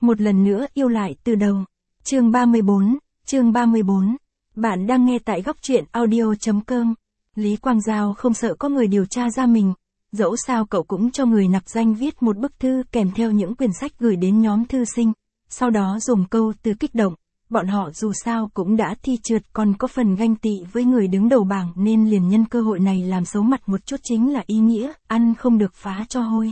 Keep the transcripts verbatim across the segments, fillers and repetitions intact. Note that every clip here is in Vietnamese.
một lần nữa yêu lại từ đầu. Chương ba mươi bốn, chương ba mươi bốn. Bạn đang nghe tại góc truyện audio chấm com. Lý Quang Giao không sợ có người điều tra ra mình, dẫu sao cậu cũng cho người nặc danh viết một bức thư kèm theo những quyển sách gửi đến nhóm thư sinh, sau đó dùng câu từ kích động, bọn họ dù sao cũng đã thi trượt còn có phần ganh tị với người đứng đầu bảng nên liền nhân cơ hội này làm xấu mặt một chút, chính là ý nghĩa, ăn không được phá cho hôi.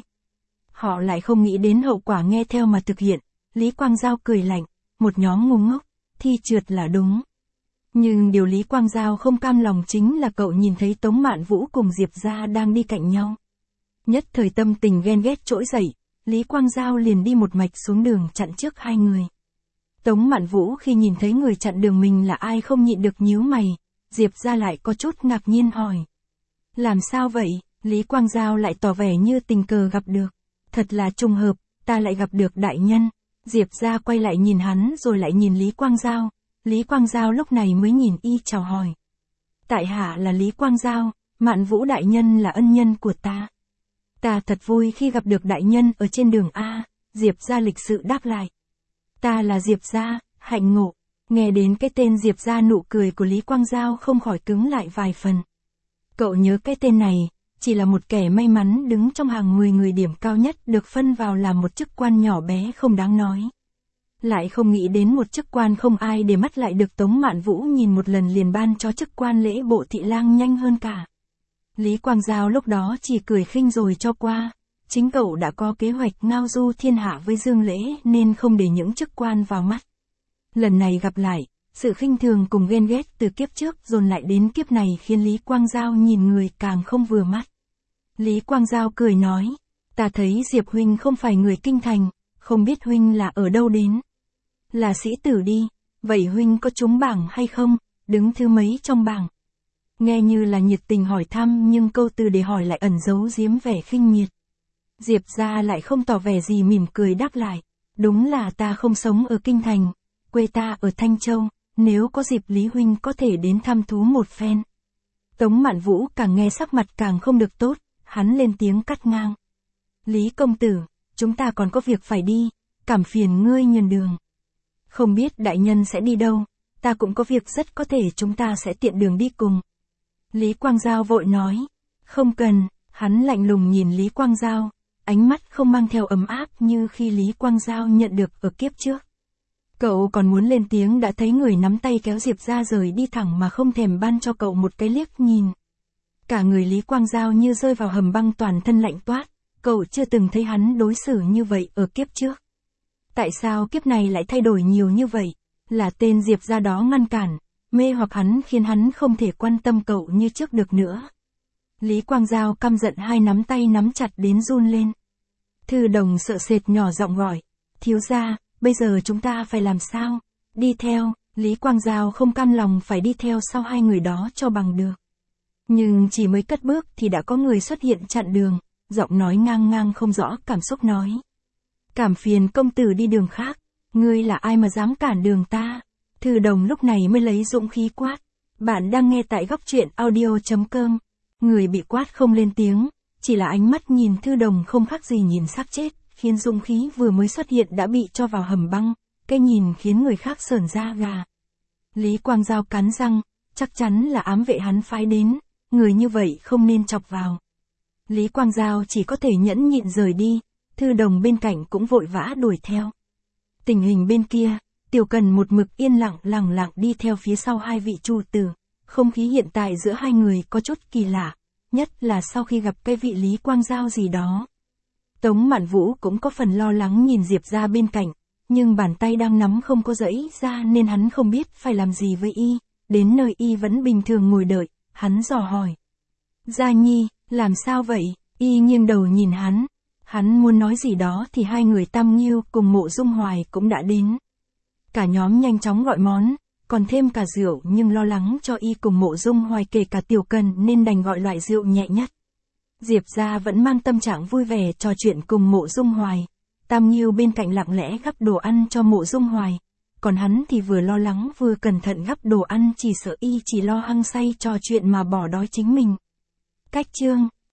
Họ lại không nghĩ đến hậu quả nghe theo mà thực hiện. Lý Quang Giao cười lạnh, một nhóm ngu ngốc, thi trượt là đúng. Nhưng điều Lý Quang Giao không cam lòng chính là cậu nhìn thấy Tống Mạn Vũ cùng Diệp Gia đang đi cạnh nhau. Nhất thời tâm tình ghen ghét trỗi dậy, Lý Quang Giao liền đi một mạch xuống đường chặn trước hai người. Tống Mạn Vũ khi nhìn thấy người chặn đường mình là ai không nhịn được nhíu mày, Diệp Gia lại có chút ngạc nhiên hỏi. Làm sao vậy? Lý Quang Giao lại tỏ vẻ như tình cờ gặp được. Thật là trùng hợp, ta lại gặp được đại nhân. Diệp Gia quay lại nhìn hắn rồi lại nhìn Lý Quang Giao. Lý Quang Giao lúc này mới nhìn y chào hỏi. Tại hạ là Lý Quang Giao, Mạn Vũ đại nhân là ân nhân của ta. Ta thật vui khi gặp được đại nhân ở trên đường A, Diệp Gia lịch sự đáp lại. Ta là Diệp Gia, hạnh ngộ. Nghe đến cái tên Diệp Gia, nụ cười của Lý Quang Giao không khỏi cứng lại vài phần. Cậu nhớ cái tên này, chỉ là một kẻ may mắn đứng trong hàng mười người điểm cao nhất được phân vào làm một chức quan nhỏ bé không đáng nói. Lại không nghĩ đến một chức quan không ai để mắt lại được Tống Mạn Vũ nhìn một lần liền ban cho chức quan lễ bộ thị lang nhanh hơn cả. Lý Quang Giao lúc đó chỉ cười khinh rồi cho qua. Chính cậu đã có kế hoạch ngao du thiên hạ với Dương Lễ nên không để những chức quan vào mắt. Lần này gặp lại, sự khinh thường cùng ghen ghét từ kiếp trước dồn lại đến kiếp này khiến Lý Quang Giao nhìn người càng không vừa mắt. Lý Quang Giao cười nói, ta thấy Diệp huynh không phải người kinh thành, không biết huynh là ở đâu đến. Là sĩ tử đi, vậy huynh có trúng bảng hay không, đứng thứ mấy trong bảng? Nghe như là nhiệt tình hỏi thăm nhưng câu từ để hỏi lại ẩn giấu giếm vẻ khinh miệt. Diệp Gia lại không tỏ vẻ gì, mỉm cười đáp lại, đúng là ta không sống ở kinh thành, quê ta ở Thanh Châu, nếu có dịp Lý huynh có thể đến thăm thú một phen. Tống Mạn Vũ càng nghe sắc mặt càng không được tốt, hắn lên tiếng cắt ngang. Lý công tử, chúng ta còn có việc phải đi, cảm phiền ngươi nhường đường. Không biết đại nhân sẽ đi đâu, ta cũng có việc rất có thể chúng ta sẽ tiện đường đi cùng. Lý Quang Giao vội nói, không cần, hắn lạnh lùng nhìn Lý Quang Giao, ánh mắt không mang theo ấm áp như khi Lý Quang Giao nhận được ở kiếp trước. Cậu còn muốn lên tiếng đã thấy người nắm tay kéo Diệp Gia rời đi thẳng mà không thèm ban cho cậu một cái liếc nhìn. Cả người Lý Quang Giao như rơi vào hầm băng, toàn thân lạnh toát, cậu chưa từng thấy hắn đối xử như vậy ở kiếp trước. Tại sao kiếp này lại thay đổi nhiều như vậy? Là tên Diệp Gia đó ngăn cản, mê hoặc hắn khiến hắn không thể quan tâm cậu như trước được nữa. Lý Quang Giao căm giận, hai nắm tay nắm chặt đến run lên. Thư Đồng sợ sệt nhỏ giọng gọi, thiếu gia, bây giờ chúng ta phải làm sao? Đi theo. Lý Quang Giao không cam lòng phải đi theo sau hai người đó cho bằng được. Nhưng chỉ mới cất bước thì đã có người xuất hiện chặn đường, giọng nói ngang ngang không rõ cảm xúc nói. Cảm phiền công tử đi đường khác, ngươi là ai mà dám cản đường ta? Thư Đồng lúc này mới lấy dũng khí quát. Bạn đang nghe tại góc truyện audio chấm com. Người bị quát không lên tiếng, chỉ là ánh mắt nhìn Thư Đồng không khác gì nhìn xác chết, khiến dũng khí vừa mới xuất hiện đã bị cho vào hầm băng, cái nhìn khiến người khác sởn da gà. Lý Quang Giao cắn răng, chắc chắn là ám vệ hắn phái đến, người như vậy không nên chọc vào. Lý Quang Giao chỉ có thể nhẫn nhịn rời đi, Thư Đồng bên cạnh cũng vội vã đuổi theo. Tình hình bên kia, Tiểu Cần một mực yên lặng lẳng lặng đi theo phía sau hai vị chủ tử, không khí hiện tại giữa hai người có chút kỳ lạ, nhất là sau khi gặp cái vị Lý Quang Giao gì đó. Tống Mạn Vũ cũng có phần lo lắng nhìn Diệp Gia bên cạnh, nhưng bàn tay đang nắm không có giãy ra nên hắn không biết phải làm gì với y, đến nơi y vẫn bình thường ngồi đợi, hắn dò hỏi. Gia Nhi, làm sao vậy? Y nghiêng đầu nhìn hắn, hắn muốn nói gì đó thì hai người Tam Nghiêu cùng Mộ Dung Hoài cũng đã đến. Cả nhóm nhanh chóng gọi món, còn thêm cả rượu, nhưng lo lắng cho y cùng Mộ Dung Hoài kể cả Tiểu Cần nên đành gọi loại rượu nhẹ nhất. Diệp Gia vẫn mang tâm trạng vui vẻ trò chuyện cùng Mộ Dung Hoài. Tam Nghiêu bên cạnh lặng lẽ gắp đồ ăn cho Mộ Dung Hoài, còn hắn thì vừa lo lắng vừa cẩn thận gắp đồ ăn, chỉ sợ y chỉ lo hăng say trò chuyện mà bỏ đói chính mình. Cách chương